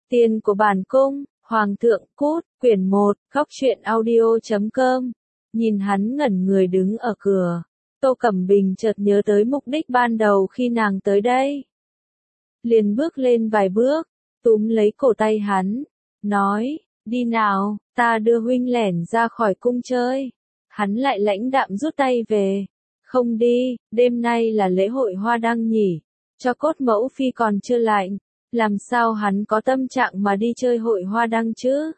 Tiền của bản cung, Hoàng thượng cút, quyển 1, góc truyện audio.com. Nhìn hắn ngẩn người đứng ở cửa, Tô Cẩm Bình chợt nhớ tới mục đích ban đầu khi nàng tới đây. Liền bước lên vài bước, túm lấy cổ tay hắn, nói, đi nào, ta đưa huynh lẻn ra khỏi cung chơi. Hắn lại lãnh đạm rút tay về, không đi, đêm nay là lễ hội hoa đăng nhỉ, cho cốt mẫu phi còn chưa lạnh, làm sao hắn có tâm trạng mà đi chơi hội hoa đăng chứ?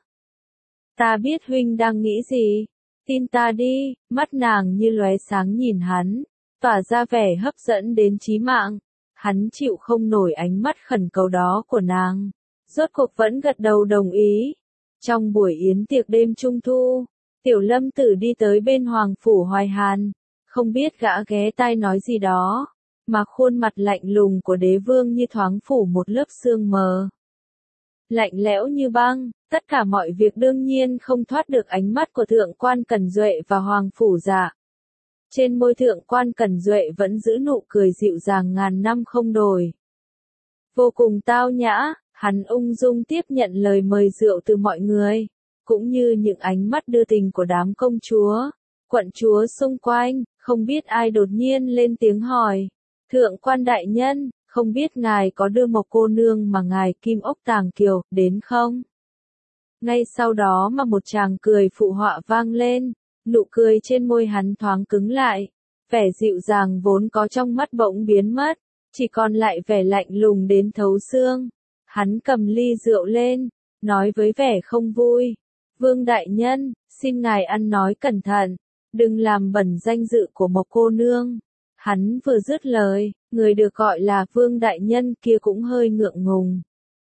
Ta biết huynh đang nghĩ gì, tin ta đi, mắt nàng như lóe sáng nhìn hắn, tỏa ra vẻ hấp dẫn đến chí mạng. Hắn chịu không nổi ánh mắt khẩn cầu đó của nàng, rốt cuộc vẫn gật đầu đồng ý. Trong buổi yến tiệc đêm trung thu, Tiểu Lâm Tử đi tới bên Hoàng phủ Hoài Hàn, không biết gã ghé tai nói gì đó, mà khuôn mặt lạnh lùng của đế vương như thoáng phủ một lớp sương mờ. Lạnh lẽo như băng, tất cả mọi việc đương nhiên không thoát được ánh mắt của Thượng quan Cẩn Duệ và Hoàng phủ Dạ. Trên môi Thượng quan Cẩn Duệ vẫn giữ nụ cười dịu dàng ngàn năm không đổi. Vô cùng tao nhã, hắn ung dung tiếp nhận lời mời rượu từ mọi người, cũng như những ánh mắt đưa tình của đám công chúa, quận chúa xung quanh. Không biết ai đột nhiên lên tiếng hỏi, Thượng quan đại nhân, không biết ngài có đưa một cô nương mà ngài Kim Ốc Tàng Kiều đến không? Ngay sau đó mà một tràng cười phụ họa vang lên, nụ cười trên môi hắn thoáng cứng lại, vẻ dịu dàng vốn có trong mắt bỗng biến mất, chỉ còn lại vẻ lạnh lùng đến thấu xương. Hắn cầm ly rượu lên, nói với vẻ không vui, Vương đại nhân, xin ngài ăn nói cẩn thận, đừng làm bẩn danh dự của một cô nương. Hắn vừa dứt lời, người được gọi là Vương đại nhân kia cũng hơi ngượng ngùng,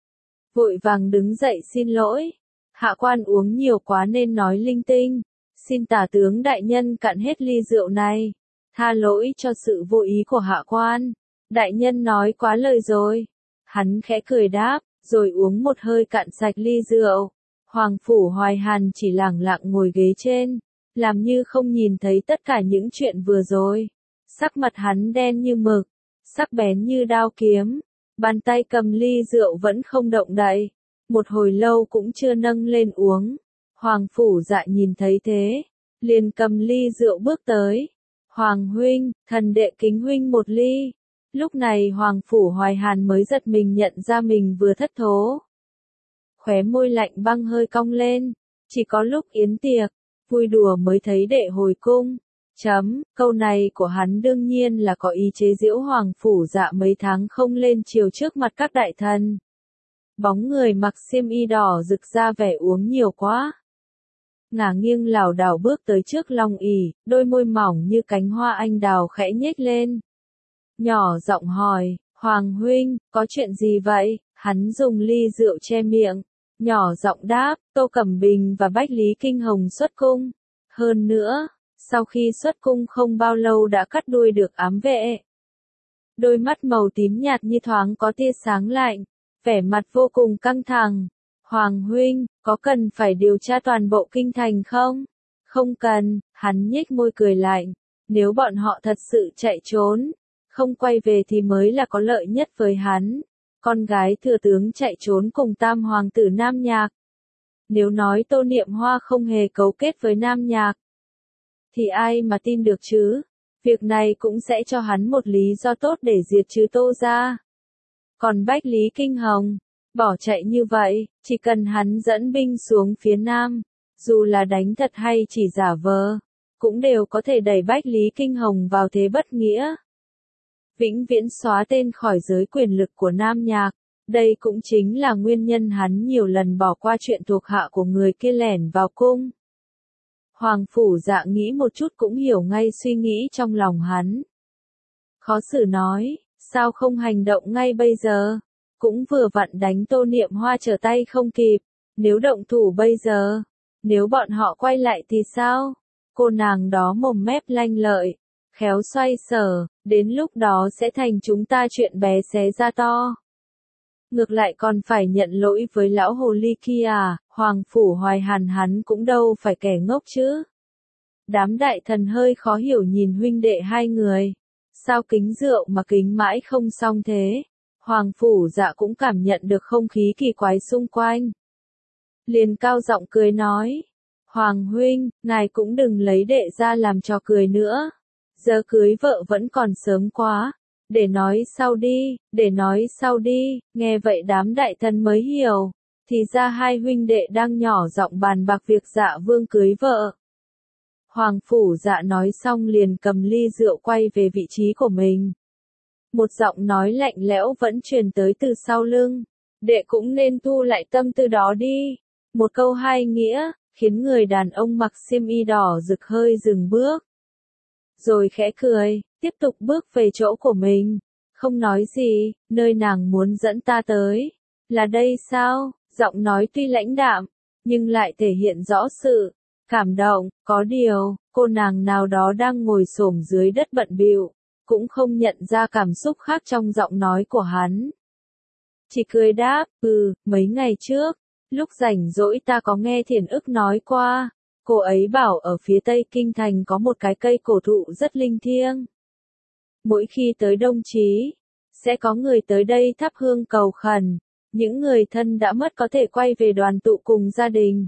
vội vàng đứng dậy xin lỗi, hạ quan uống nhiều quá nên nói linh tinh, xin tả tướng đại nhân cạn hết ly rượu này, tha lỗi cho sự vô ý của hạ quan, đại nhân nói quá lời rồi. Hắn khẽ cười đáp, rồi uống một hơi cạn sạch ly rượu. Hoàng phủ Hoài Hàn chỉ lẳng lặng ngồi ghế trên, làm như không nhìn thấy tất cả những chuyện vừa rồi. Sắc mặt hắn đen như mực, sắc bén như đao kiếm, bàn tay cầm ly rượu vẫn không động đậy, một hồi lâu cũng chưa nâng lên uống. Hoàng phủ Dạ nhìn thấy thế, liền cầm ly rượu bước tới. Hoàng huynh, thần đệ kính huynh một ly. Lúc này Hoàng phủ Hoài Hàn mới giật mình nhận ra mình vừa thất thố. Khóe môi lạnh băng hơi cong lên, chỉ có lúc yến tiệc, vui đùa mới thấy đệ hồi cung. Câu này của hắn đương nhiên là có ý chế giễu Hoàng phủ Dạ mấy tháng không lên triều trước mặt các đại thần. Bóng người mặc xiêm y đỏ rực ra vẻ uống nhiều quá. Ngả nghiêng lảo đảo bước tới trước Long ỷ, đôi môi mỏng như cánh hoa anh đào khẽ nhếch lên. Nhỏ giọng hỏi, Hoàng huynh, có chuyện gì vậy? Hắn dùng ly rượu che miệng, nhỏ giọng đáp, Tô Cẩm Bình và Bách Lý Kinh Hồng xuất cung. Hơn nữa, sau khi xuất cung không bao lâu đã cắt đuôi được ám vệ. Đôi mắt màu tím nhạt như thoáng có tia sáng lạnh, vẻ mặt vô cùng căng thẳng. Hoàng huynh, có cần phải điều tra toàn bộ kinh thành không? Không cần, hắn nhếch môi cười lạnh, nếu bọn họ thật sự chạy trốn, không quay về thì mới là có lợi nhất với hắn. Con gái thừa tướng chạy trốn cùng tam hoàng tử Nam Nhạc. Nếu nói Tô Niệm Hoa không hề cấu kết với Nam Nhạc, thì ai mà tin được chứ? Việc này cũng sẽ cho hắn một lý do tốt để diệt trừ Tô gia. Còn Bách Lý Kinh Hồng, bỏ chạy như vậy, chỉ cần hắn dẫn binh xuống phía Nam, dù là đánh thật hay chỉ giả vờ, cũng đều có thể đẩy Bách Lý Kinh Hồng vào thế bất nghĩa. Vĩnh viễn xóa tên khỏi giới quyền lực của Nam Nhạc, đây cũng chính là nguyên nhân hắn nhiều lần bỏ qua chuyện thuộc hạ của người kia lẻn vào cung. Hoàng phủ Dạ nghĩ một chút cũng hiểu ngay suy nghĩ trong lòng hắn. Khó xử nói, sao không hành động ngay bây giờ? Cũng vừa vặn đánh Tô Niệm Hoa trở tay không kịp, nếu động thủ bây giờ, nếu bọn họ quay lại thì sao? Cô nàng đó mồm mép lanh lợi, khéo xoay sở, đến lúc đó sẽ thành chúng ta chuyện bé xé ra to. Ngược lại còn phải nhận lỗi với lão hồ ly kia à, Hoàng phủ Hoài Hàn hắn cũng đâu phải kẻ ngốc chứ. Đám đại thần hơi khó hiểu nhìn huynh đệ hai người, sao kính rượu mà kính mãi không xong thế? Hoàng Phủ Dạ cũng cảm nhận được không khí kỳ quái xung quanh. Liền cao giọng cười nói, Hoàng huynh, ngài cũng đừng lấy đệ ra làm trò cười nữa. Giờ cưới vợ vẫn còn sớm quá. Để nói sau đi, nghe vậy đám đại thần mới hiểu. Thì ra hai huynh đệ đang nhỏ giọng bàn bạc việc Dạ Vương cưới vợ. Hoàng Phủ Dạ nói xong liền cầm ly rượu quay về vị trí của mình. Một giọng nói lạnh lẽo vẫn truyền tới từ sau lưng. Đệ cũng nên thu lại tâm tư đó đi. Một câu hai nghĩa, khiến người đàn ông mặc xiêm y đỏ rực hơi dừng bước. Rồi khẽ cười, tiếp tục bước về chỗ của mình. Không nói gì, nơi nàng muốn dẫn ta tới. Là đây sao? Giọng nói tuy lãnh đạm, nhưng lại thể hiện rõ sự cảm động. Có điều, cô nàng nào đó đang ngồi xổm dưới đất bận bịu, cũng không nhận ra cảm xúc khác trong giọng nói của hắn. Chỉ cười đáp, mấy ngày trước, lúc rảnh rỗi ta có nghe Thiền Ức nói qua, cô ấy bảo ở phía tây kinh thành có một cái cây cổ thụ rất linh thiêng. Mỗi khi tới Đông Chí, sẽ có người tới đây thắp hương cầu khẩn, những người thân đã mất có thể quay về đoàn tụ cùng gia đình.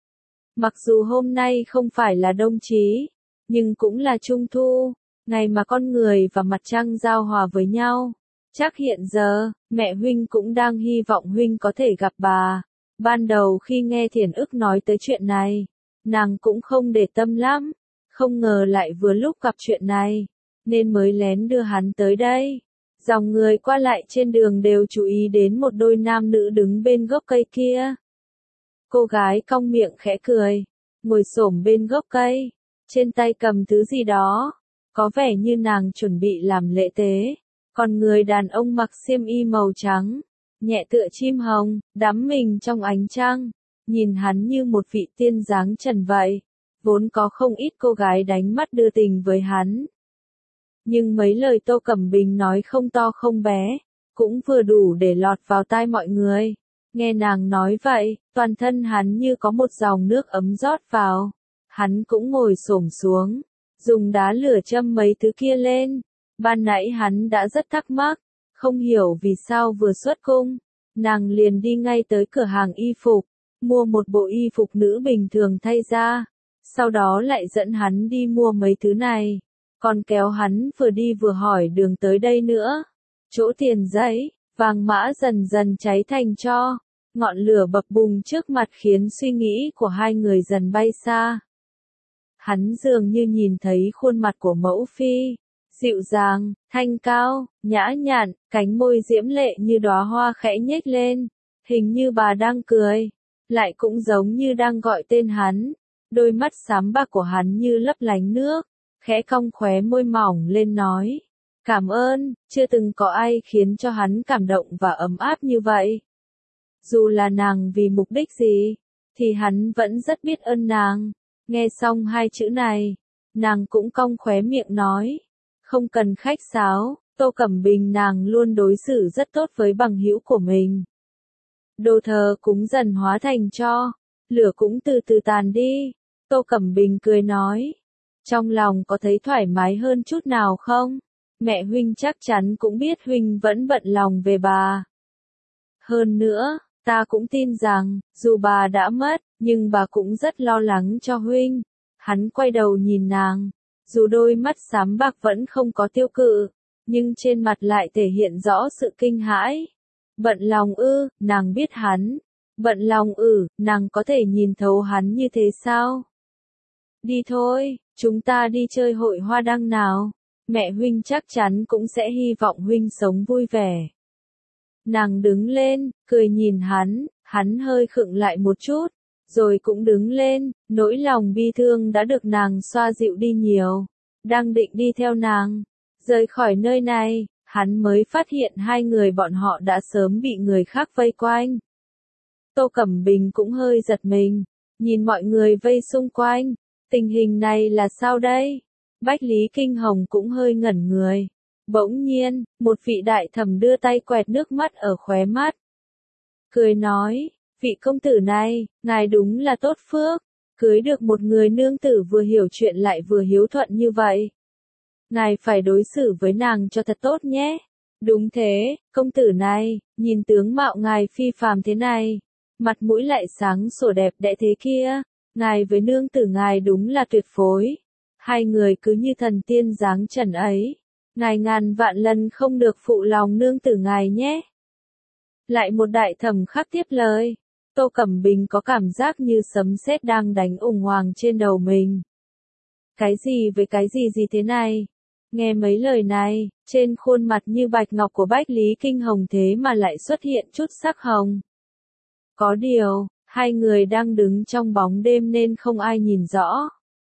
Mặc dù hôm nay không phải là Đông Chí, nhưng cũng là Trung Thu, ngày mà con người và mặt trăng giao hòa với nhau. Chắc hiện giờ, mẹ huynh cũng đang hy vọng huynh có thể gặp bà. Ban đầu khi nghe Thiền Ức nói tới chuyện này, nàng cũng không để tâm lắm, không ngờ lại vừa lúc gặp chuyện này, nên mới lén đưa hắn tới đây. Dòng người qua lại trên đường đều chú ý đến một đôi nam nữ đứng bên gốc cây kia. Cô gái cong miệng khẽ cười, ngồi xổm bên gốc cây, trên tay cầm thứ gì đó, có vẻ như nàng chuẩn bị làm lễ tế. Còn người đàn ông mặc xiêm y màu trắng, nhẹ tựa chim hồng, đắm mình trong ánh trăng, nhìn hắn như một vị tiên dáng trần vậy. Vốn có không ít cô gái đánh mắt đưa tình với hắn. Nhưng mấy lời Tô Cẩm Bình nói không to không bé, cũng vừa đủ để lọt vào tai mọi người. Nghe nàng nói vậy, toàn thân hắn như có một dòng nước ấm rót vào. Hắn cũng ngồi xổm xuống, dùng đá lửa châm mấy thứ kia lên. Ban nãy hắn đã rất thắc mắc, không hiểu vì sao vừa xuất cung, nàng liền đi ngay tới cửa hàng y phục, mua một bộ y phục nữ bình thường thay ra, sau đó lại dẫn hắn đi mua mấy thứ này, còn kéo hắn vừa đi vừa hỏi đường tới đây nữa. Chỗ Tiền Giấy, vàng mã dần dần cháy thành tro, ngọn lửa bập bùng trước mặt khiến suy nghĩ của hai người dần bay xa. Hắn dường như nhìn thấy khuôn mặt của mẫu phi, dịu dàng, thanh cao, nhã nhặn, cánh môi diễm lệ như đóa hoa khẽ nhếch lên, hình như bà đang cười, lại cũng giống như đang gọi tên hắn. Đôi mắt xám bạc của hắn như lấp lánh nước, khẽ cong khóe môi mỏng lên nói, cảm ơn, chưa từng có ai khiến cho hắn cảm động và ấm áp như vậy. Dù là nàng vì mục đích gì, thì hắn vẫn rất biết ơn nàng. Nghe xong hai chữ này, nàng cũng cong khóe miệng nói, không cần khách sáo, Tô Cẩm Bình nàng luôn đối xử rất tốt với bằng hữu của mình. Đồ thờ cũng dần hóa thành tro, lửa cũng từ từ tàn đi. Tô Cẩm Bình cười nói, trong lòng có thấy thoải mái hơn chút nào không? Mẹ huynh chắc chắn cũng biết huynh vẫn bận lòng về bà. Hơn nữa, ta cũng tin rằng, dù bà đã mất, nhưng bà cũng rất lo lắng cho huynh. Hắn quay đầu nhìn nàng, dù đôi mắt xám bạc vẫn không có tiêu cự, nhưng trên mặt lại thể hiện rõ sự kinh hãi. Bận lòng ư, nàng biết hắn. Bận lòng nàng có thể nhìn thấu hắn như thế sao? Đi thôi, chúng ta đi chơi hội hoa đăng nào. Mẹ huynh chắc chắn cũng sẽ hy vọng huynh sống vui vẻ. Nàng đứng lên, cười nhìn hắn hơi khựng lại một chút, rồi cũng đứng lên, nỗi lòng bi thương đã được nàng xoa dịu đi nhiều. Đang định đi theo nàng, rời khỏi nơi này, hắn mới phát hiện hai người bọn họ đã sớm bị người khác vây quanh. Tô Cẩm Bình cũng hơi giật mình, nhìn mọi người vây xung quanh, tình hình này là sao đây? Bách Lý Kinh Hồng cũng hơi ngẩn người. Bỗng nhiên, một vị đại thẩm đưa tay quẹt nước mắt ở khóe mắt. Cười nói, vị công tử này, ngài đúng là tốt phước, cưới được một người nương tử vừa hiểu chuyện lại vừa hiếu thuận như vậy. Ngài phải đối xử với nàng cho thật tốt nhé. Đúng thế, công tử này, nhìn tướng mạo ngài phi phàm thế này, mặt mũi lại sáng sủa đẹp đẽ thế kia, ngài với nương tử ngài đúng là tuyệt phối. Hai người cứ như thần tiên dáng trần ấy, ngài ngàn vạn lần không được phụ lòng nương tử ngài nhé. Lại một đại thẩm khắc tiếp lời, Tô Cẩm Bình có cảm giác như sấm sét đang đánh ùng hoàng trên đầu mình. Cái gì với cái gì thế này? Nghe mấy lời này, trên khuôn mặt như bạch ngọc của Bách Lý Kinh Hồng thế mà lại xuất hiện chút sắc hồng. Có điều, hai người đang đứng trong bóng đêm nên không ai nhìn rõ.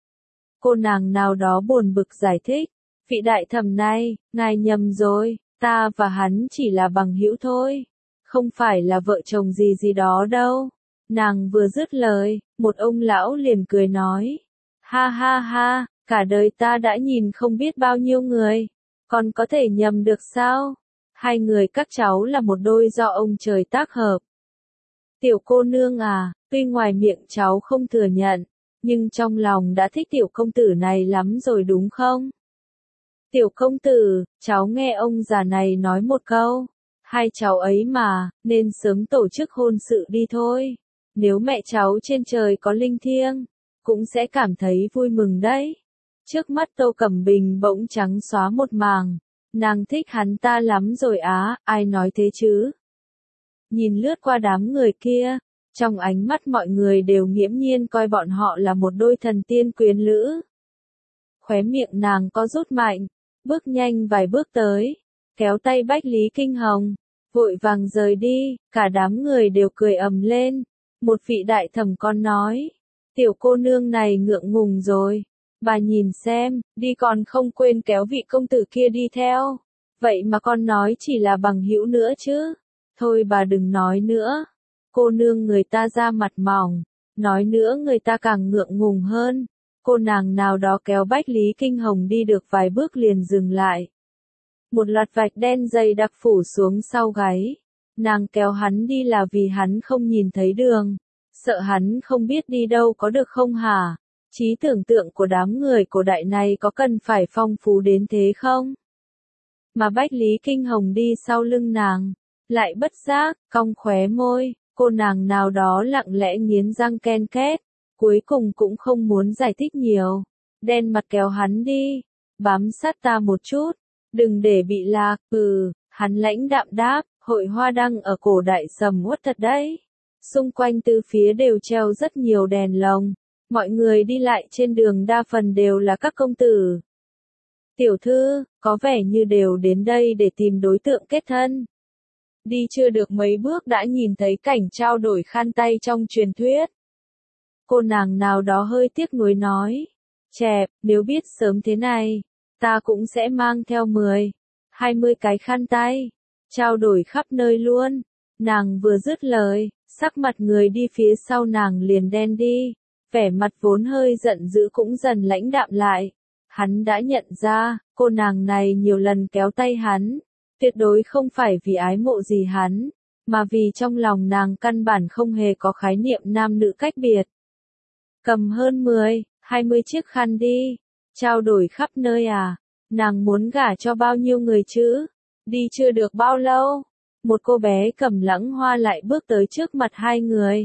Cô nàng nào đó buồn bực giải thích, vị đại thẩm này, ngài nhầm rồi, ta và hắn chỉ là bằng hữu thôi, không phải là vợ chồng gì đó đâu. Nàng vừa dứt lời, một ông lão liền cười nói, ha ha ha, cả đời ta đã nhìn không biết bao nhiêu người, còn có thể nhầm được sao? Hai người các cháu là một đôi do ông trời tác hợp. Tiểu cô nương à, tuy ngoài miệng cháu không thừa nhận, nhưng trong lòng đã thích tiểu công tử này lắm rồi đúng không? Tiểu công tử, cháu nghe ông già này nói một câu, hai cháu ấy mà, nên sớm tổ chức hôn sự đi thôi. Nếu mẹ cháu trên trời có linh thiêng, cũng sẽ cảm thấy vui mừng đấy. Trước mắt Tô Cẩm Bình bỗng trắng xóa một màng, nàng thích hắn ta lắm rồi á, ai nói thế chứ? Nhìn lướt qua đám người kia, trong ánh mắt mọi người đều nghiễm nhiên coi bọn họ là một đôi thần tiên quyến lữ. Khóe miệng nàng có rút mạnh, bước nhanh vài bước tới, kéo tay Bách Lý Kinh Hồng, vội vàng rời đi, cả đám người đều cười ầm lên. Một vị đại thẩm con nói, tiểu cô nương này ngượng ngùng rồi, bà nhìn xem, đi còn không quên kéo vị công tử kia đi theo, vậy mà con nói chỉ là bằng hữu nữa chứ, thôi bà đừng nói nữa, cô nương người ta da mặt mỏng, nói nữa người ta càng ngượng ngùng hơn. Cô nàng nào đó kéo Bách Lý Kinh Hồng đi được vài bước liền dừng lại. Một loạt vạch đen dày đặc phủ xuống sau gáy. Nàng kéo hắn đi là vì hắn không nhìn thấy đường. Sợ hắn không biết đi đâu có được không hả? Trí tưởng tượng của đám người cổ đại này có cần phải phong phú đến thế không? Mà Bách Lý Kinh Hồng đi sau lưng nàng, lại bất giác, cong khóe môi, cô nàng nào đó lặng lẽ nghiến răng ken két. Cuối cùng cũng không muốn giải thích nhiều, đen mặt kéo hắn đi, bám sát ta một chút, đừng để bị lạc, hắn lãnh đạm đáp, hội hoa đăng ở cổ đại sầm uất thật đấy. Xung quanh từ phía đều treo rất nhiều đèn lồng, mọi người đi lại trên đường đa phần đều là các công tử. Tiểu thư, có vẻ như đều đến đây để tìm đối tượng kết thân. Đi chưa được mấy bước đã nhìn thấy cảnh trao đổi khăn tay trong truyền thuyết. Cô nàng nào đó hơi tiếc nuối nói, chẹp, nếu biết sớm thế này, ta cũng sẽ mang theo 10, 20 cái khăn tay, trao đổi khắp nơi luôn. Nàng vừa dứt lời, sắc mặt người đi phía sau nàng liền đen đi, vẻ mặt vốn hơi giận dữ cũng dần lãnh đạm lại. Hắn đã nhận ra, cô nàng này nhiều lần kéo tay hắn, tuyệt đối không phải vì ái mộ gì hắn, mà vì trong lòng nàng căn bản không hề có khái niệm nam nữ cách biệt. Cầm hơn 10, 20 chiếc khăn đi, trao đổi khắp nơi à, nàng muốn gả cho bao nhiêu người chứ, đi chưa được bao lâu, một cô bé cầm lẵng hoa lại bước tới trước mặt hai người.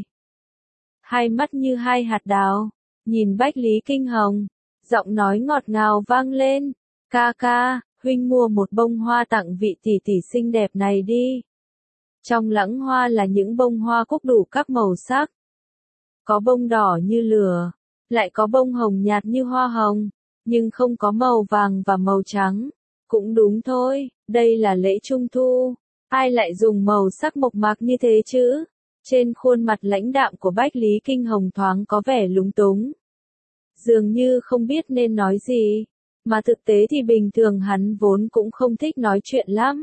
Hai mắt như hai hạt đào, nhìn Bách Lý Kinh Hồng, giọng nói ngọt ngào vang lên, ca ca, huynh mua một bông hoa tặng vị tỷ tỷ xinh đẹp này đi. Trong lẵng hoa là những bông hoa cúc đủ các màu sắc. Có bông đỏ như lửa, lại có bông hồng nhạt như hoa hồng, nhưng không có màu vàng và màu trắng. Cũng đúng thôi, đây là lễ trung thu, ai lại dùng màu sắc mộc mạc như thế chứ? Trên khuôn mặt lãnh đạm của Bách Lý Kinh Hồng thoáng có vẻ lúng túng. Dường như không biết nên nói gì, mà thực tế thì bình thường hắn vốn cũng không thích nói chuyện lắm.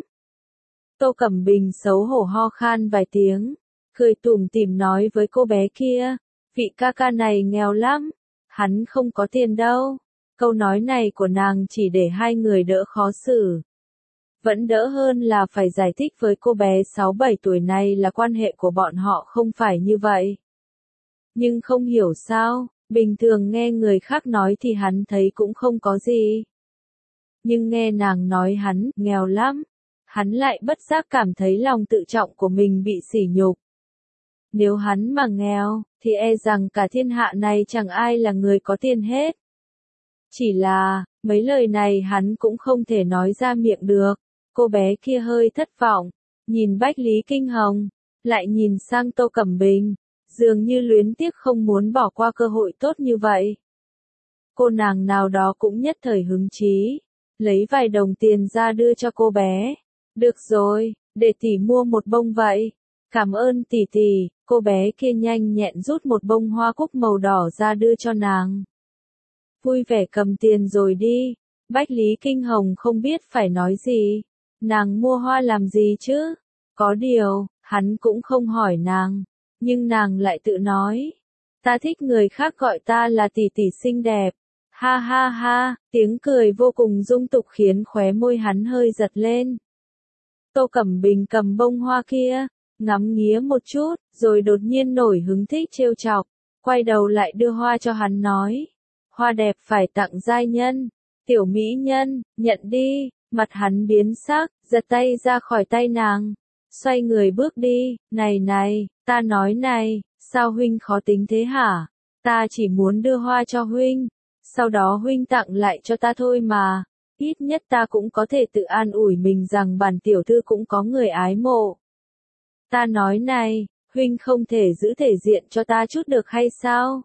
Tô Cẩm Bình xấu hổ ho khan vài tiếng, cười tủm tỉm nói với cô bé kia, vị ca ca này nghèo lắm, hắn không có tiền đâu. Câu nói này của nàng chỉ để hai người đỡ khó xử. Vẫn đỡ hơn là phải giải thích với cô bé 6-7 tuổi này là quan hệ của bọn họ không phải như vậy. Nhưng không hiểu sao, bình thường nghe người khác nói thì hắn thấy cũng không có gì. Nhưng nghe nàng nói hắn nghèo lắm, hắn lại bất giác cảm thấy lòng tự trọng của mình bị sỉ nhục. Nếu hắn mà nghèo, thì e rằng cả thiên hạ này chẳng ai là người có tiền hết. Chỉ là, mấy lời này hắn cũng không thể nói ra miệng được. Cô bé kia hơi thất vọng, nhìn Bách Lý Kinh Hồng, lại nhìn sang Tô Cẩm Bình, dường như luyến tiếc không muốn bỏ qua cơ hội tốt như vậy. Cô nàng nào đó cũng nhất thời hứng chí, lấy vài đồng tiền ra đưa cho cô bé. Được rồi, để tỷ mua một bông vậy. Cảm ơn tỷ tỷ, cô bé kia nhanh nhẹn rút một bông hoa cúc màu đỏ ra đưa cho nàng. Vui vẻ cầm tiền rồi đi. Bách Lý Kinh Hồng không biết phải nói gì. Nàng mua hoa làm gì chứ? Có điều, hắn cũng không hỏi nàng. Nhưng nàng lại tự nói. Ta thích người khác gọi ta là tỷ tỷ xinh đẹp. Ha ha ha, tiếng cười vô cùng dung tục khiến khóe môi hắn hơi giật lên. Tô Cẩm Bình cầm bông hoa kia, ngắm nghía một chút, rồi đột nhiên nổi hứng thích trêu chọc, quay đầu lại đưa hoa cho hắn nói. Hoa đẹp phải tặng giai nhân, tiểu mỹ nhân, nhận đi, mặt hắn biến sắc, giật tay ra khỏi tay nàng, xoay người bước đi, này, ta nói này, sao huynh khó tính thế hả? Ta chỉ muốn đưa hoa cho huynh, sau đó huynh tặng lại cho ta thôi mà, ít nhất ta cũng có thể tự an ủi mình rằng bản tiểu thư cũng có người ái mộ. Ta nói này, huynh không thể giữ thể diện cho ta chút được hay sao?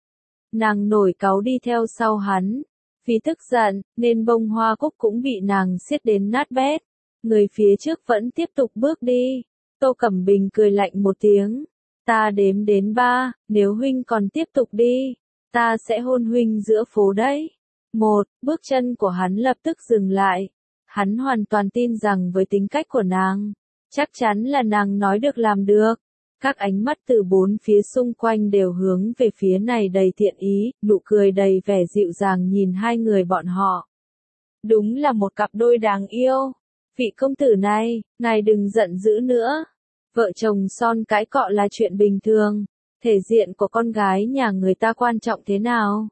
Nàng nổi cáu đi theo sau hắn, vì tức giận, nên bông hoa cúc cũng bị nàng siết đến nát bét. Người phía trước vẫn tiếp tục bước đi. Tô Cẩm Bình cười lạnh một tiếng. Ta đếm đến 3, nếu huynh còn tiếp tục đi, ta sẽ hôn huynh giữa phố đấy. Bước chân của hắn lập tức dừng lại. Hắn hoàn toàn tin rằng với tính cách của nàng, chắc chắn là nàng nói được làm được. Các ánh mắt từ bốn phía xung quanh đều hướng về phía này đầy thiện ý, nụ cười đầy vẻ dịu dàng nhìn hai người bọn họ. Đúng là một cặp đôi đáng yêu. Vị công tử này, ngài đừng giận dữ nữa. Vợ chồng son cãi cọ là chuyện bình thường. Thể diện của con gái nhà người ta quan trọng thế nào?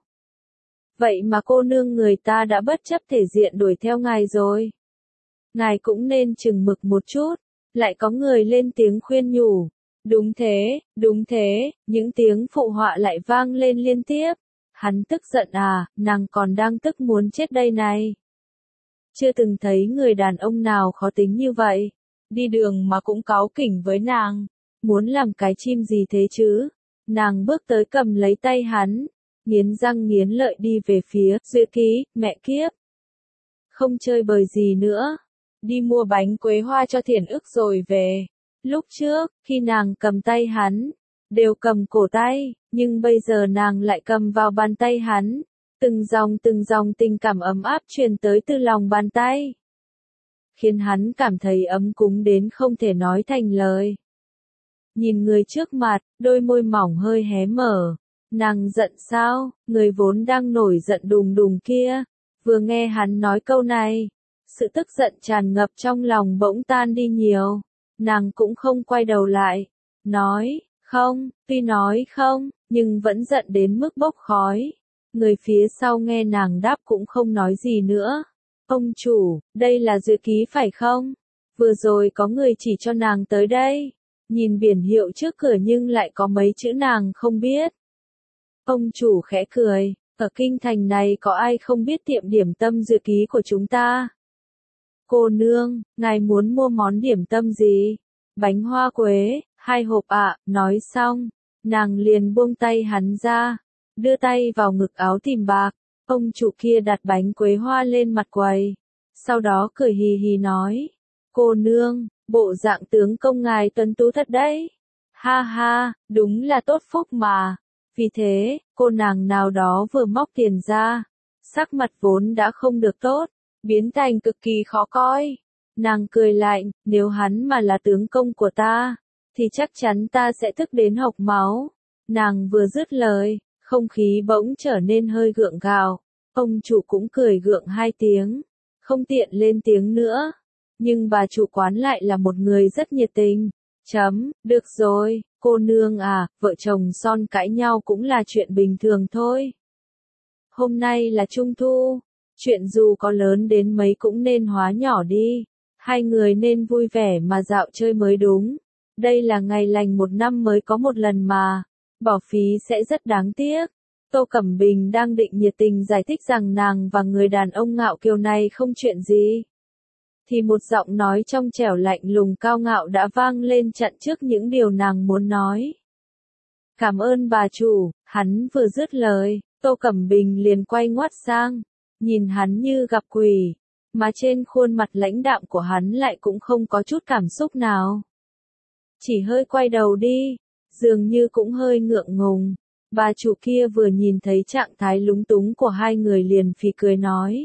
Vậy mà cô nương người ta đã bất chấp thể diện đuổi theo ngài rồi. Ngài cũng nên chừng mực một chút. Lại có người lên tiếng khuyên nhủ. Đúng thế, những tiếng phụ họa lại vang lên liên tiếp. Hắn tức giận à, nàng còn đang tức muốn chết đây này. Chưa từng thấy người đàn ông nào khó tính như vậy. Đi đường mà cũng cáu kỉnh với nàng. Muốn làm cái chim gì thế chứ? Nàng bước tới cầm lấy tay hắn. Nghiến răng nghiến lợi đi về phía, Duy Ký, mẹ kiếp. Không chơi bời gì nữa. Đi mua bánh quế hoa cho Thiển Ức rồi về. Lúc trước, khi nàng cầm tay hắn, đều cầm cổ tay, nhưng bây giờ nàng lại cầm vào bàn tay hắn. Từng dòng tình cảm ấm áp truyền tới từ lòng bàn tay. Khiến hắn cảm thấy ấm cúng đến không thể nói thành lời. Nhìn người trước mặt, đôi môi mỏng hơi hé mở. Nàng giận sao, người vốn đang nổi giận đùng đùng kia. Vừa nghe hắn nói câu này, sự tức giận tràn ngập trong lòng bỗng tan đi nhiều. Nàng cũng không quay đầu lại. Tuy nói không, nhưng vẫn giận đến mức bốc khói. Người phía sau nghe nàng đáp cũng không nói gì nữa. Ông chủ, đây là Duy Ký phải không? Vừa rồi có người chỉ cho nàng tới đây. Nhìn biển hiệu trước cửa nhưng lại có mấy chữ nàng không biết. Ông chủ khẽ cười, ở kinh thành này có ai không biết tiệm điểm tâm Duy Ký của chúng ta? Cô nương, ngài muốn mua món điểm tâm gì? Bánh hoa quế, 2 hộp ạ, nói xong, nàng liền buông tay hắn ra, đưa tay vào ngực áo tìm bạc, ông chủ kia đặt bánh quế hoa lên mặt quầy, sau đó cười hì hì nói, cô nương, bộ dạng tướng công ngài tuấn tú thật đấy, ha ha, đúng là tốt phúc mà, vì thế, cô nàng nào đó vừa móc tiền ra, sắc mặt vốn đã không được tốt, biến thành cực kỳ khó coi. Nàng cười lạnh, nếu hắn mà là tướng công của ta, thì chắc chắn ta sẽ tức đến hộc máu. Nàng vừa dứt lời, không khí bỗng trở nên hơi gượng gạo. Ông chủ cũng cười gượng 2 tiếng, không tiện lên tiếng nữa. Nhưng bà chủ quán lại là một người rất nhiệt tình. Được rồi, cô nương à, vợ chồng son cãi nhau cũng là chuyện bình thường thôi. Hôm nay là Trung Thu, chuyện dù có lớn đến mấy cũng nên hóa nhỏ đi. Hai người nên vui vẻ mà dạo chơi mới đúng. Đây là ngày lành một năm mới có một lần mà. Bỏ phí sẽ rất đáng tiếc. Tô Cẩm Bình đang định nhiệt tình giải thích rằng nàng và người đàn ông ngạo kiều này không chuyện gì. Thì một giọng nói trong trẻo lạnh lùng cao ngạo đã vang lên chặn trước những điều nàng muốn nói. Cảm ơn bà chủ, hắn vừa dứt lời, Tô Cẩm Bình liền quay ngoắt sang, nhìn hắn như gặp quỷ, mà trên khuôn mặt lãnh đạm của hắn lại cũng không có chút cảm xúc nào. Chỉ hơi quay đầu đi, dường như cũng hơi ngượng ngùng. Bà chủ kia vừa nhìn thấy trạng thái lúng túng của hai người liền phì cười nói.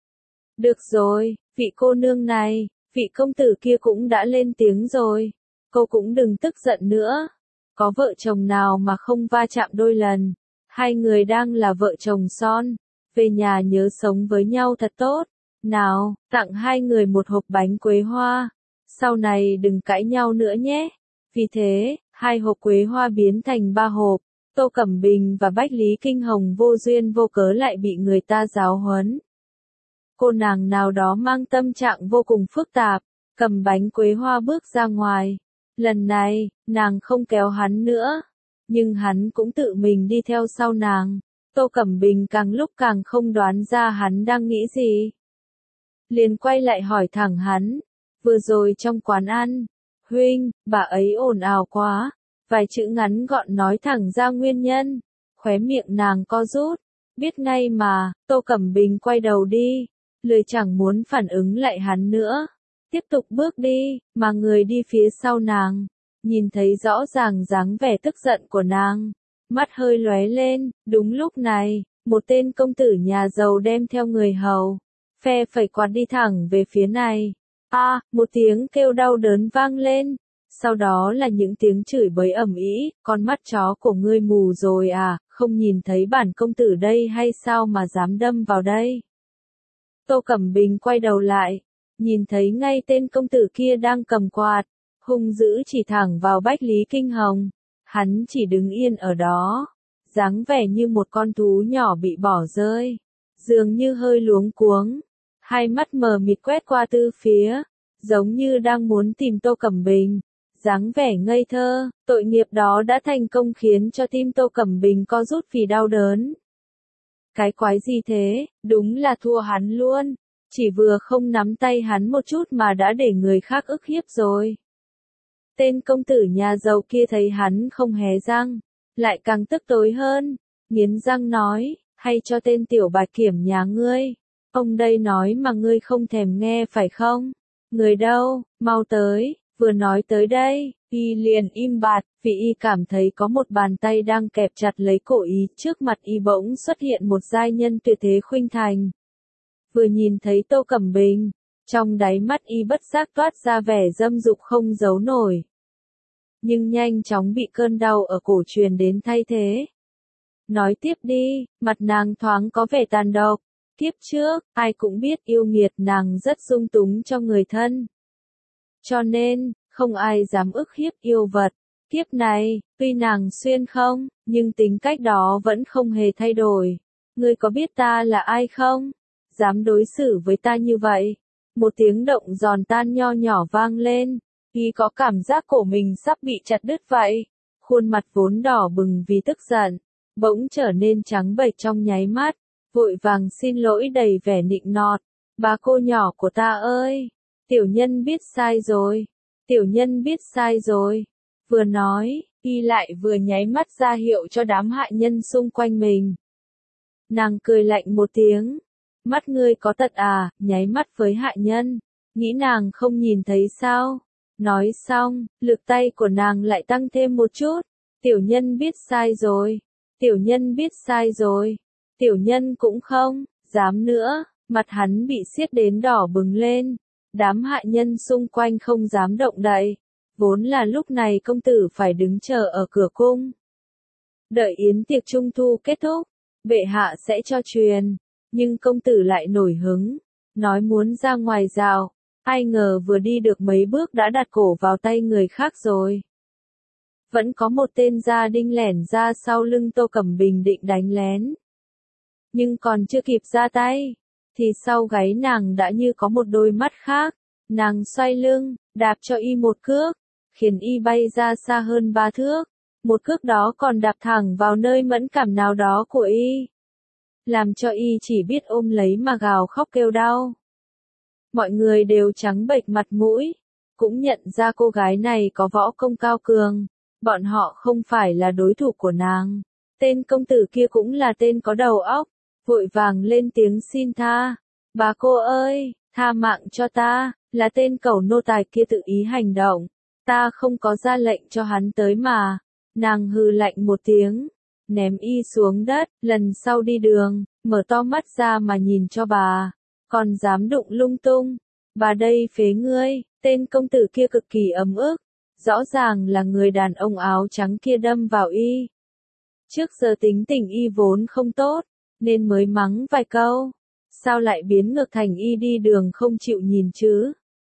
Được rồi, vị cô nương này, vị công tử kia cũng đã lên tiếng rồi. Cô cũng đừng tức giận nữa. Có vợ chồng nào mà không va chạm đôi lần. Hai người đang là vợ chồng son. Về nhà nhớ sống với nhau thật tốt. Nào, tặng hai người một hộp bánh quế hoa. Sau này đừng cãi nhau nữa nhé. Vì thế, hai hộp quế hoa biến thành 3 hộp. Tô Cẩm Bình và Bách Lý Kinh Hồng vô duyên vô cớ lại bị người ta giáo huấn. Cô nàng nào đó mang tâm trạng vô cùng phức tạp, cầm bánh quế hoa bước ra ngoài. Lần này, nàng không kéo hắn nữa, nhưng hắn cũng tự mình đi theo sau nàng. Tô Cẩm Bình càng lúc càng không đoán ra hắn đang nghĩ gì. Liền quay lại hỏi thẳng hắn, vừa rồi trong quán ăn, huynh, bà ấy ồn ào quá, vài chữ ngắn gọn nói thẳng ra nguyên nhân, khóe miệng nàng co rút, biết ngay mà, Tô Cẩm Bình quay đầu đi, lười chẳng muốn phản ứng lại hắn nữa, tiếp tục bước đi, mà người đi phía sau nàng, nhìn thấy rõ ràng dáng vẻ tức giận của nàng, mắt hơi lóe lên, đúng lúc này, một tên công tử nhà giàu đem theo người hầu, phe phẩy quạt đi thẳng về phía này. Một tiếng kêu đau đớn vang lên, sau đó là những tiếng chửi bới ầm ĩ, con mắt chó của ngươi mù rồi à, không nhìn thấy bản công tử đây hay sao mà dám đâm vào đây. Tô Cẩm Bình quay đầu lại, nhìn thấy ngay tên công tử kia đang cầm quạt, hung dữ chỉ thẳng vào Bách Lý Kinh Hồng, hắn chỉ đứng yên ở đó, dáng vẻ như một con thú nhỏ bị bỏ rơi, dường như hơi luống cuống. Hai mắt mờ mịt quét qua tư phía, giống như đang muốn tìm Tô Cẩm Bình, dáng vẻ ngây thơ, tội nghiệp đó đã thành công khiến cho tim Tô Cẩm Bình co rút vì đau đớn. Cái quái gì thế, đúng là thua hắn luôn, chỉ vừa không nắm tay hắn một chút mà đã để người khác ức hiếp rồi. Tên công tử nhà giàu kia thấy hắn không hé răng, lại càng tức tối hơn, nghiến răng nói, hay cho tên tiểu bạch kiểm nhà ngươi. Ông đây nói mà ngươi không thèm nghe phải không? Người đâu, mau tới, vừa nói tới đây, y liền im bặt, vì y cảm thấy có một bàn tay đang kẹp chặt lấy cổ y, trước mặt y bỗng xuất hiện một giai nhân tuyệt thế khuynh thành. Vừa nhìn thấy Tô Cẩm Bình, trong đáy mắt y bất giác toát ra vẻ dâm dục không giấu nổi. Nhưng nhanh chóng bị cơn đau ở cổ truyền đến thay thế. Nói tiếp đi, mặt nàng thoáng có vẻ tàn độc. Kiếp trước, ai cũng biết yêu nghiệt nàng rất dung túng cho người thân. Cho nên, không ai dám ức hiếp yêu vật. Kiếp này, tuy nàng xuyên không, nhưng tính cách đó vẫn không hề thay đổi. Ngươi có biết ta là ai không? Dám đối xử với ta như vậy. Một tiếng động giòn tan nho nhỏ vang lên. Y có cảm giác cổ mình sắp bị chặt đứt vậy. Khuôn mặt vốn đỏ bừng vì tức giận, bỗng trở nên trắng bệch trong nháy mắt. Vội vàng xin lỗi đầy vẻ nịnh nọt. Bà cô nhỏ của ta ơi! Tiểu nhân biết sai rồi. Tiểu nhân biết sai rồi. Vừa nói, y lại vừa nháy mắt ra hiệu cho đám hạ nhân xung quanh mình. Nàng cười lạnh một tiếng. Mắt ngươi có tật à, nháy mắt với hạ nhân. Nghĩ nàng không nhìn thấy sao? Nói xong, lực tay của nàng lại tăng thêm một chút. Tiểu nhân biết sai rồi. Tiểu nhân biết sai rồi. Tiểu nhân cũng không dám nữa, mặt hắn bị siết đến đỏ bừng lên. Đám hạ nhân xung quanh không dám động đậy. Vốn là lúc này công tử phải đứng chờ ở cửa cung. Đợi yến tiệc trung thu kết thúc, bệ hạ sẽ cho truyền. Nhưng công tử lại nổi hứng, nói muốn ra ngoài rào. Ai ngờ vừa đi được mấy bước đã đặt cổ vào tay người khác rồi. Vẫn có một tên gia đinh lẻn ra sau lưng Tô Cẩm Bình định đánh lén. Nhưng còn chưa kịp ra tay, thì sau gáy nàng đã như có một đôi mắt khác, Nàng xoay lưng, đạp cho y một cước, khiến y bay ra xa hơn 3 thước. Một cước đó còn đạp thẳng vào nơi mẫn cảm nào đó của y, làm cho y chỉ biết ôm lấy mà gào khóc kêu đau. Mọi người đều trắng bệch mặt mũi, cũng nhận ra cô gái này có võ công cao cường, bọn họ không phải là đối thủ của nàng. Tên công tử kia cũng là tên có đầu óc, vội vàng lên tiếng xin tha. Bà cô ơi, tha mạng cho ta, là tên cẩu nô tài kia tự ý hành động, ta không có ra lệnh cho hắn tới mà. Nàng hừ lạnh một tiếng, ném y xuống đất, lần sau đi đường, mở to mắt ra mà nhìn cho bà, còn dám đụng lung tung, bà đây phế ngươi. Tên công tử kia cực kỳ ấm ức, rõ ràng là người đàn ông áo trắng kia đâm vào y. Trước giờ tính tình y vốn không tốt, nên mới mắng vài câu, sao lại biến ngược thành y đi đường không chịu nhìn chứ.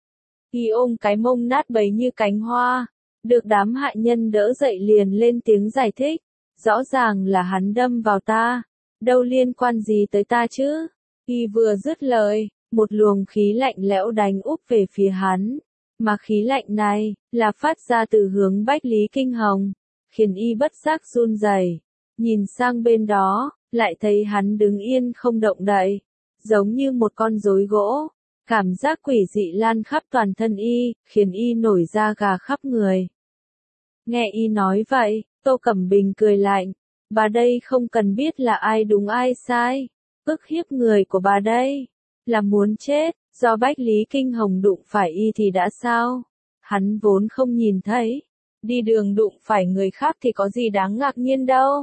Y ôm cái mông nát bấy như cánh hoa, được đám hại nhân đỡ dậy liền lên tiếng giải thích, rõ ràng là hắn đâm vào ta, đâu liên quan gì tới ta chứ. Y vừa dứt lời, một luồng khí lạnh lẽo đánh úp về phía hắn, mà khí lạnh này là phát ra từ hướng Bách Lý Kinh Hồng, khiến y bất giác run rẩy, nhìn sang bên đó, lại thấy hắn đứng yên không động đậy, giống như một con rối gỗ. Cảm giác quỷ dị lan khắp toàn thân y, khiến y nổi da gà khắp người. Nghe y nói vậy, Tô Cẩm Bình cười lạnh, bà đây không cần biết là ai đúng ai sai, ức hiếp người của bà đây, là muốn chết, do Bách Lý Kinh Hồng đụng phải y thì đã sao, hắn vốn không nhìn thấy, đi đường đụng phải người khác thì có gì đáng ngạc nhiên đâu.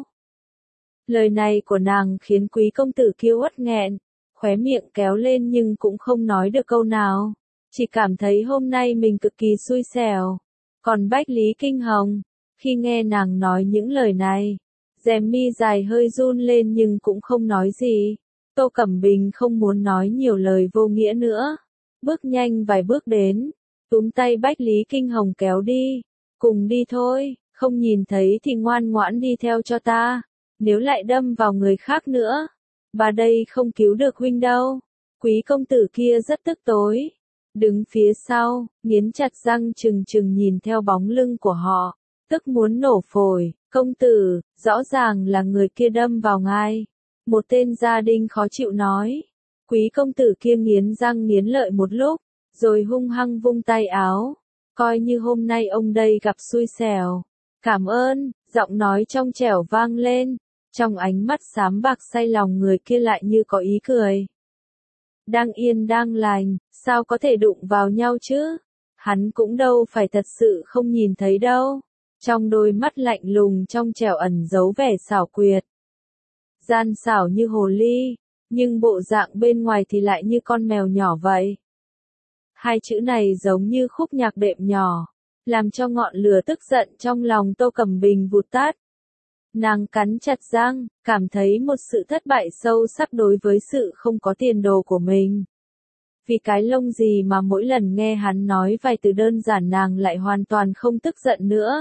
Lời này của nàng khiến quý công tử kia uất nghẹn, khóe miệng kéo lên nhưng cũng không nói được câu nào, chỉ cảm thấy hôm nay mình cực kỳ xui xẻo. Còn Bách Lý Kinh Hồng, khi nghe nàng nói những lời này, rèm mi dài hơi run lên nhưng cũng không nói gì. Tô Cẩm Bình không muốn nói nhiều lời vô nghĩa nữa, bước nhanh vài bước đến, túm tay Bách Lý Kinh Hồng kéo đi, cùng đi thôi, không nhìn thấy thì ngoan ngoãn đi theo cho ta, nếu lại đâm vào người khác nữa, bà đây không cứu được huynh đâu. Quý công tử kia rất tức tối, đứng phía sau, nghiến chặt răng trừng trừng nhìn theo bóng lưng của họ, tức muốn nổ phổi. Công tử, rõ ràng là người kia đâm vào ngài. Một tên gia đình khó chịu nói. Quý công tử kia nghiến răng nghiến lợi một lúc, rồi hung hăng vung tay áo, coi như hôm nay ông đây gặp xui xẻo. Cảm ơn, giọng nói trong trẻo vang lên, trong ánh mắt xám bạc say lòng người kia lại như có ý cười. Đang yên đang lành, sao có thể đụng vào nhau chứ? Hắn cũng đâu phải thật sự không nhìn thấy đâu. Trong đôi mắt lạnh lùng trong trẻo ẩn giấu vẻ xảo quyệt. Gian xảo như hồ ly, nhưng bộ dạng bên ngoài thì lại như con mèo nhỏ vậy. Hai chữ này giống như khúc nhạc đệm nhỏ, làm cho ngọn lửa tức giận trong lòng Tô Cẩm Bình vụt tắt. Nàng cắn chặt răng, cảm thấy một sự thất bại sâu sắc đối với sự không có tiền đồ của mình. Vì cái lông gì mà mỗi lần nghe hắn nói vài từ đơn giản nàng lại hoàn toàn không tức giận nữa.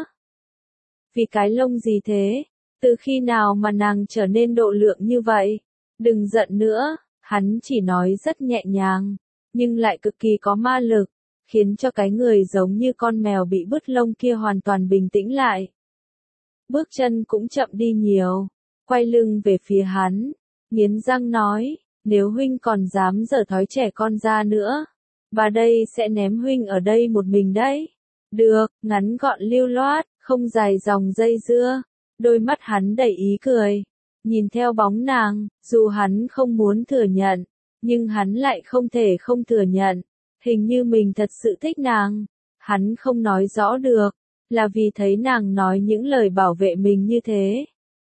Vì cái lông gì thế? Từ khi nào mà nàng trở nên độ lượng như vậy? Đừng giận nữa, hắn chỉ nói rất nhẹ nhàng, nhưng lại cực kỳ có ma lực, khiến cho cái người giống như con mèo bị bứt lông kia hoàn toàn bình tĩnh lại. Bước chân cũng chậm đi nhiều, quay lưng về phía hắn, nghiến răng nói, nếu huynh còn dám giở thói trẻ con ra nữa, bà đây sẽ ném huynh ở đây một mình đấy. Được, ngắn gọn lưu loát, không dài dòng dây dưa. Đôi mắt hắn đầy ý cười, nhìn theo bóng nàng, dù hắn không muốn thừa nhận, nhưng hắn lại không thể không thừa nhận, hình như mình thật sự thích nàng. Hắn không nói rõ được, là vì thấy nàng nói những lời bảo vệ mình như thế,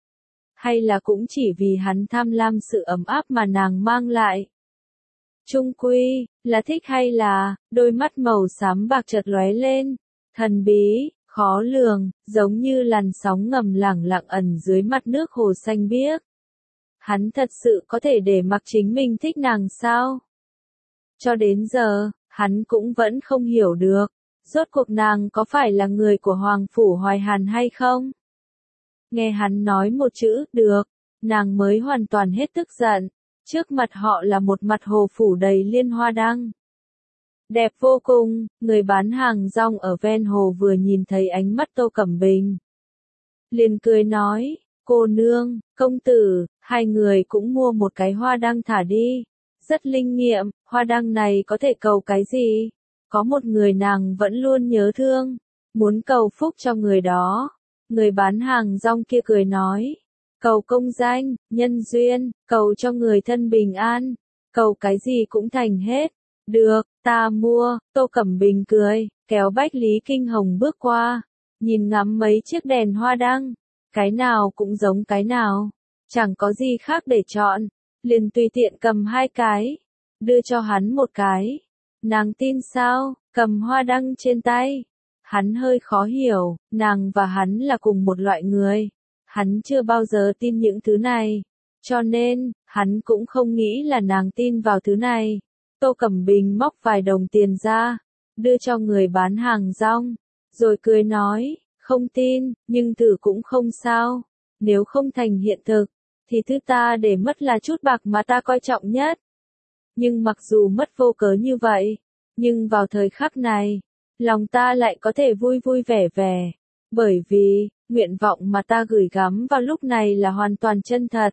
hay là cũng chỉ vì hắn tham lam sự ấm áp mà nàng mang lại. Chung quy, là thích hay là, đôi mắt màu xám bạc chợt lóe lên, thần bí, khó lường, giống như làn sóng ngầm lẳng lặng ẩn dưới mặt nước hồ xanh biếc. Hắn thật sự có thể để mặc chính mình thích nàng sao? Cho đến giờ, hắn cũng vẫn không hiểu được, rốt cuộc nàng có phải là người của Hoàng Phủ Hoài Hàn hay không? Nghe hắn nói một chữ, được, nàng mới hoàn toàn hết tức giận, trước mặt họ là một mặt hồ phủ đầy liên hoa đăng. đẹp vô cùng. Người bán hàng rong ở ven hồ vừa nhìn thấy ánh mắt Tô Cẩm Bình, liền cười nói, cô nương, công tử, hai người cũng mua một cái hoa đăng thả đi. Rất linh nghiệm, hoa đăng này có thể cầu cái gì? Có một người nàng vẫn luôn nhớ thương, muốn cầu phúc cho người đó. Người bán hàng rong kia cười nói, cầu công danh, nhân duyên, cầu cho người thân bình an, cầu cái gì cũng thành hết. Được, ta mua. Tô Cẩm Bình cười, kéo Bách Lý Kinh Hồng bước qua, nhìn ngắm mấy chiếc đèn hoa đăng, cái nào cũng giống cái nào, chẳng có gì khác để chọn, liền tùy tiện cầm hai cái, đưa cho hắn một cái. Nàng tin sao? Cầm hoa đăng trên tay. Hắn hơi khó hiểu, nàng và hắn là cùng một loại người. Hắn chưa bao giờ tin những thứ này, cho nên, hắn cũng không nghĩ là nàng tin vào thứ này. Tô Cẩm Bình móc vài đồng tiền ra, đưa cho người bán hàng rong, rồi cười nói, không tin, nhưng thử cũng không sao. Nếu không thành hiện thực, thì thứ ta để mất là chút bạc mà ta coi trọng nhất. Nhưng mặc dù mất vô cớ như vậy, nhưng vào thời khắc này, lòng ta lại có thể vui vui vẻ vẻ. Bởi vì, nguyện vọng mà ta gửi gắm vào lúc này là hoàn toàn chân thật.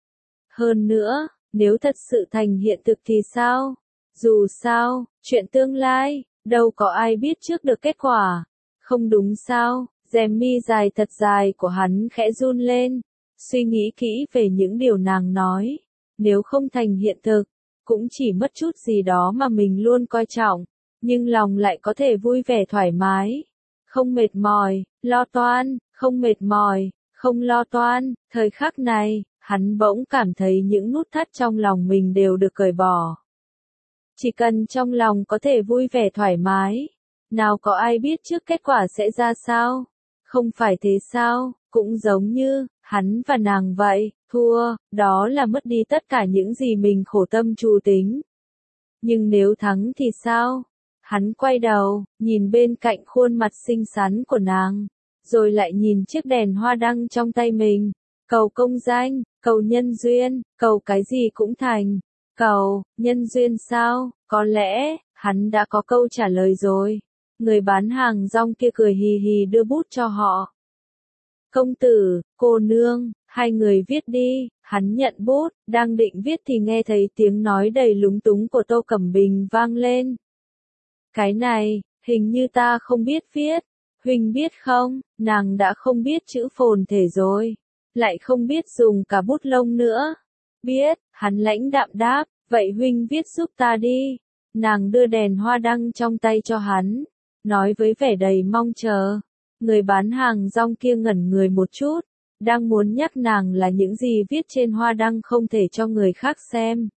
Hơn nữa, nếu thật sự thành hiện thực thì sao? Dù sao, chuyện tương lai, đâu có ai biết trước được kết quả. Không đúng sao? Rèm mi dài thật dài của hắn khẽ run lên, suy nghĩ kỹ về những điều nàng nói. Nếu không thành hiện thực, cũng chỉ mất chút gì đó mà mình luôn coi trọng, nhưng lòng lại có thể vui vẻ thoải mái. Không mệt mỏi, lo toan, không mệt mỏi, không lo toan. Thời khắc này, hắn bỗng cảm thấy những nút thắt trong lòng mình đều được cởi bỏ. Chỉ cần trong lòng có thể vui vẻ thoải mái, nào có ai biết trước kết quả sẽ ra sao? Không phải thế sao? Cũng giống như, hắn và nàng vậy, thua, đó là mất đi tất cả những gì mình khổ tâm trù tính. Nhưng nếu thắng thì sao? Hắn quay đầu, nhìn bên cạnh khuôn mặt xinh xắn của nàng, rồi lại nhìn chiếc đèn hoa đăng trong tay mình. Cầu công danh, cầu nhân duyên, cầu cái gì cũng thành. Cầu, nhân duyên sao? Có lẽ, hắn đã có câu trả lời rồi. Người bán hàng rong kia cười hì hì đưa bút cho họ. Công tử, cô nương, hai người viết đi. Hắn nhận bút, đang định viết thì nghe thấy tiếng nói đầy lúng túng của Tô Cẩm Bình vang lên. Cái này, hình như ta không biết viết. Huynh biết không, nàng đã không biết chữ phồn thể rồi, lại không biết dùng cả bút lông nữa. Biết, hắn lãnh đạm đáp, vậy huynh viết giúp ta đi. Nàng đưa đèn hoa đăng trong tay cho hắn, nói với vẻ đầy mong chờ. Người bán hàng rong kia ngẩn người một chút, đang muốn nhắc nàng là những gì viết trên hoa đăng không thể cho người khác xem,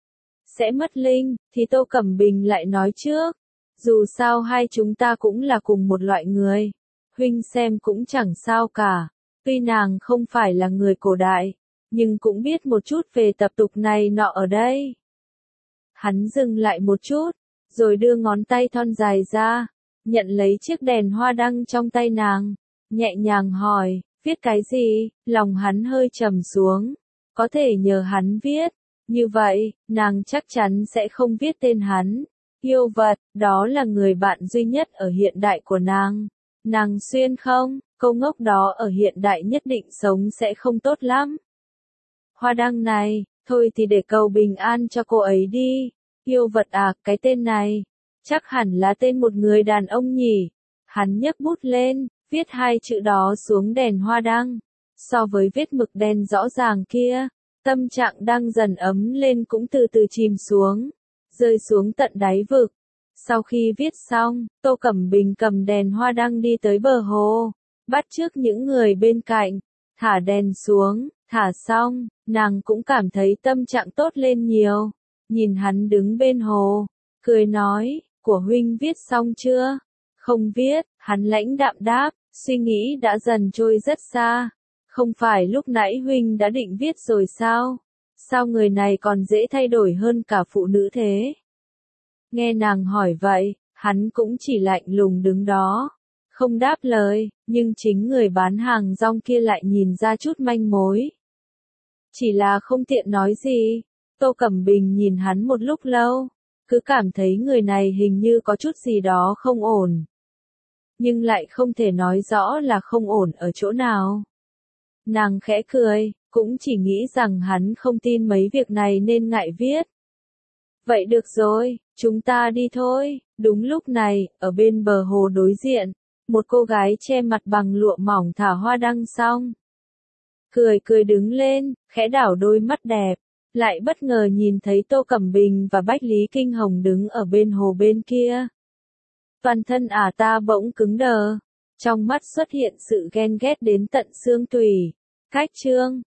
sẽ mất linh, thì Tô Cẩm Bình lại nói trước. Dù sao hai chúng ta cũng là cùng một loại người, huynh xem cũng chẳng sao cả. Tuy nàng không phải là người cổ đại, nhưng cũng biết một chút về tập tục này nọ ở đây. Hắn dừng lại một chút, rồi đưa ngón tay thon dài ra, nhận lấy chiếc đèn hoa đăng trong tay nàng, nhẹ nhàng hỏi, viết cái gì? Lòng hắn hơi trầm xuống, có thể nhờ hắn viết, như vậy, nàng chắc chắn sẽ không viết tên hắn. Yêu vật, đó là người bạn duy nhất ở hiện đại của nàng. Nàng xuyên không, câu ngốc đó ở hiện đại nhất định sống sẽ không tốt lắm. Hoa đăng này, thôi thì để cầu bình an cho cô ấy đi. Yêu vật à, cái tên này, chắc hẳn là tên một người đàn ông nhỉ. Hắn nhấc bút lên, viết hai chữ đó xuống đèn hoa đăng. So với vết mực đen rõ ràng kia, tâm trạng đang dần ấm lên cũng từ từ chìm xuống, rơi xuống tận đáy vực. Sau khi viết xong, Tô Cẩm Bình cầm đèn hoa đăng đi tới bờ hồ, bắt chước những người bên cạnh, thả đèn xuống, thả xong, nàng cũng cảm thấy tâm trạng tốt lên nhiều. Nhìn hắn đứng bên hồ, cười nói, của huynh viết xong chưa? Không viết, hắn lãnh đạm đáp, suy nghĩ đã dần trôi rất xa. Không phải lúc nãy huynh đã định viết rồi sao? Sao người này còn dễ thay đổi hơn cả phụ nữ thế? Nghe nàng hỏi vậy, hắn cũng chỉ lạnh lùng đứng đó, không đáp lời, nhưng chính người bán hàng rong kia lại nhìn ra chút manh mối. Chỉ là không tiện nói gì. Tô Cẩm Bình nhìn hắn một lúc lâu, cứ cảm thấy người này hình như có chút gì đó không ổn. Nhưng lại không thể nói rõ là không ổn ở chỗ nào. Nàng khẽ cười, cũng chỉ nghĩ rằng hắn không tin mấy việc này nên ngại viết. Vậy được rồi, chúng ta đi thôi. Đúng lúc này, ở bên bờ hồ đối diện, một cô gái che mặt bằng lụa mỏng thả hoa đăng xong. Cười cười đứng lên, khẽ đảo đôi mắt đẹp, lại bất ngờ nhìn thấy Tô Cẩm Bình và Bách Lý Kinh Hồng đứng ở bên hồ bên kia. Toàn thân ta bỗng cứng đờ, trong mắt xuất hiện sự ghen ghét đến tận xương tủy. Khách trương,